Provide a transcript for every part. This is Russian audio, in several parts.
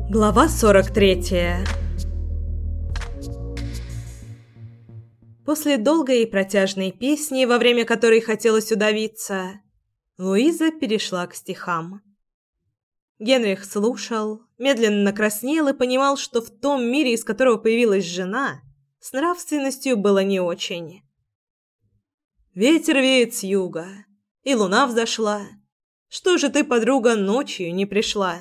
Глава 43. После долгой и протяжной песни, во время которой хотелось удавиться, Луиза перешла к стихам. Генрих слушал, медленно краснел и понимал, что в том мире, из которого появилась жена, с нравственностью было не очень. «Ветер веет с юга, и луна взошла. Что же ты, подруга, ночью не пришла?»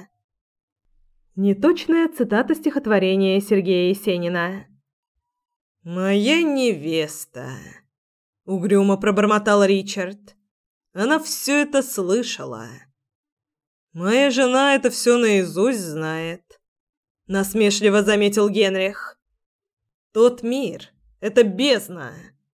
Неточная цитата стихотворения Сергея Есенина. «Моя невеста», — угрюмо пробормотал Ричард. «Она все это слышала». «Моя жена это все наизусть знает», — насмешливо заметил Генрих. «Тот мир — это бездна».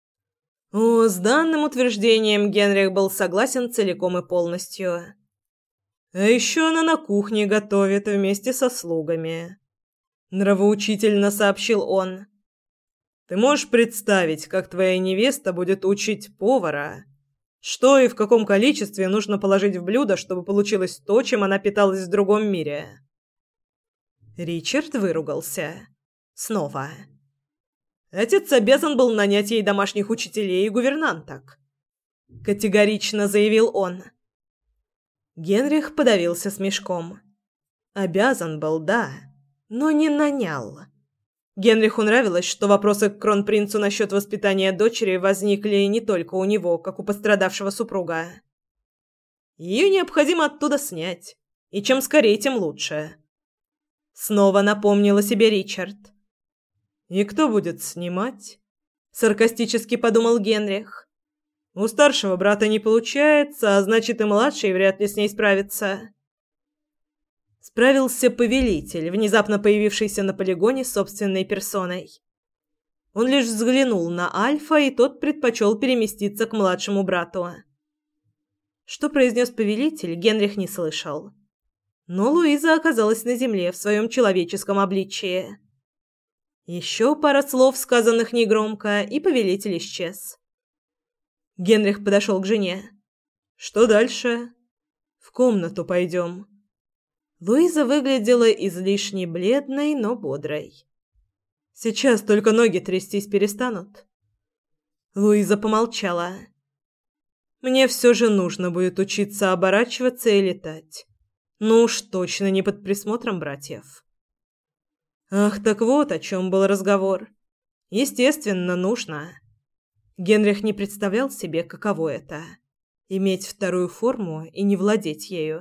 С данным утверждением Генрих был согласен целиком и полностью. «А еще она на кухне готовит вместе со слугами», — нравоучительно сообщил он. «Ты можешь представить, как твоя невеста будет учить повара, что и в каком количестве нужно положить в блюдо, чтобы получилось то, чем она питалась в другом мире?» Ричард выругался. Снова. «Отец обязан был нанять ей домашних учителей и гувернанток», — категорично заявил он. Генрих подавился смешком. Обязан был, да, но не нанял. Генриху нравилось, что вопросы к кронпринцу насчет воспитания дочери возникли не только у него, как у пострадавшего супруга. Ее необходимо оттуда снять, и чем скорее, тем лучше. Снова напомнил о себе Ричард. «И кто будет снимать?» — саркастически подумал Генрих. «У старшего брата не получается, а значит и младший вряд ли с ней справится». Справился повелитель, внезапно появившийся на полигоне собственной персоной. Он лишь взглянул на Альфа, и тот предпочел переместиться к младшему брату. Что произнес повелитель, Генрих не слышал. Но Луиза оказалась на земле в своем человеческом обличии. Еще пара слов, сказанных негромко, и повелитель исчез. Генрих подошел к жене. «Что дальше?» «В комнату пойдем». Луиза выглядела излишне бледной, но бодрой. «Сейчас только ноги трястись перестанут». Луиза помолчала. «Мне все же нужно будет учиться оборачиваться и летать. Ну уж точно не под присмотром братьев». Ах, так вот о чем был разговор. Естественно, нужно. Генрих не представлял себе, каково это — иметь вторую форму и не владеть ею.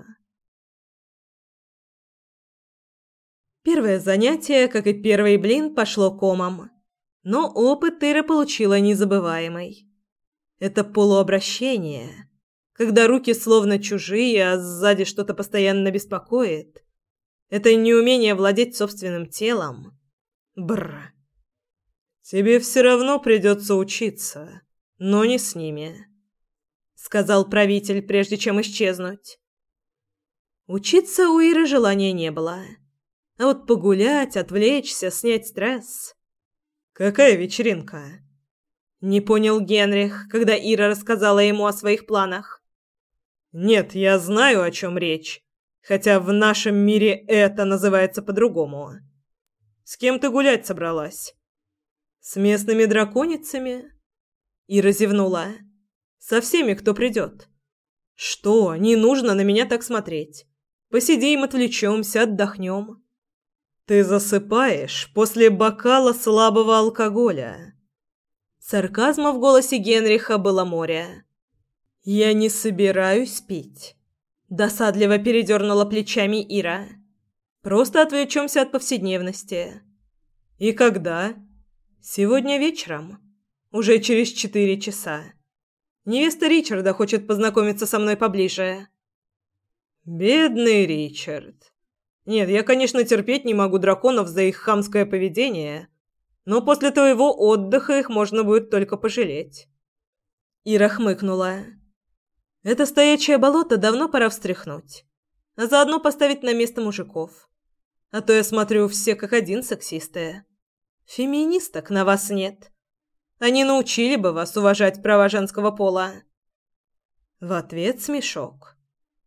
Первое занятие, как и первый блин, пошло комом. Но опыт Ира получила незабываемый. Это полуобращение, когда руки словно чужие, а сзади что-то постоянно беспокоит. Это неумение владеть собственным телом. Бррр. «Тебе все равно придется учиться, но не с ними», — сказал правитель, прежде чем исчезнуть. Учиться у Иры желания не было. А вот погулять, отвлечься, снять стресс... «Какая вечеринка?» — не понял Генрих, когда Ира рассказала ему о своих планах. «Нет, я знаю, о чем речь, хотя в нашем мире это называется по-другому. С кем ты гулять собралась?» «С местными драконицами?» Ира зевнула. «Со всеми, кто придет». «Что? Не нужно на меня так смотреть. Посидим, отвлечемся, отдохнем». «Ты засыпаешь после бокала слабого алкоголя». Сарказма в голосе Генриха было море. «Я не собираюсь пить», — досадливо передернула плечами Ира. «Просто отвлечемся от повседневности». «И когда?» «Сегодня вечером. Уже через 4 часа. Невеста Ричарда хочет познакомиться со мной поближе». «Бедный Ричард. Нет, я, конечно, терпеть не могу драконов за их хамское поведение, но после твоего отдыха их можно будет только пожалеть». Ира хмыкнула. «Это стоячее болото давно пора встряхнуть, а заодно поставить на место мужиков. А то я смотрю, все как один сексисты. Феминисток на вас нет. Они научили бы вас уважать права женского пола». В ответ смешок.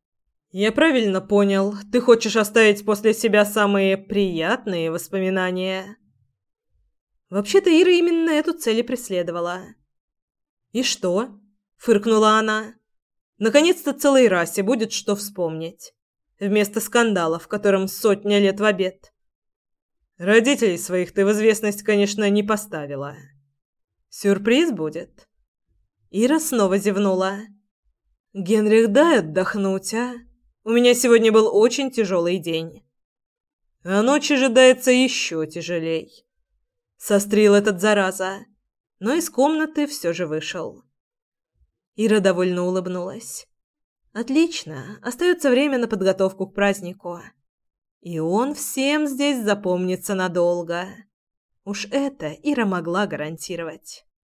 Я правильно понял, ты хочешь оставить после себя самые приятные воспоминания? Вообще-то Ира именно эту цель и преследовала. «И что?» – фыркнула она. «Наконец-то целой расе будет что вспомнить. Вместо скандала, в котором сотня лет в обед. Родителей своих ты в известность, конечно, не поставила. Сюрприз будет?» Ира снова зевнула. «Генрих, дай отдохнуть, а? У меня сегодня был очень тяжелый день. А ночь ожидается еще тяжелей». Сострил этот зараза, но из комнаты все же вышел. Ира довольно улыбнулась. «Отлично, остается время на подготовку к празднику. И он всем здесь запомнится надолго. Уж это Ира могла гарантировать».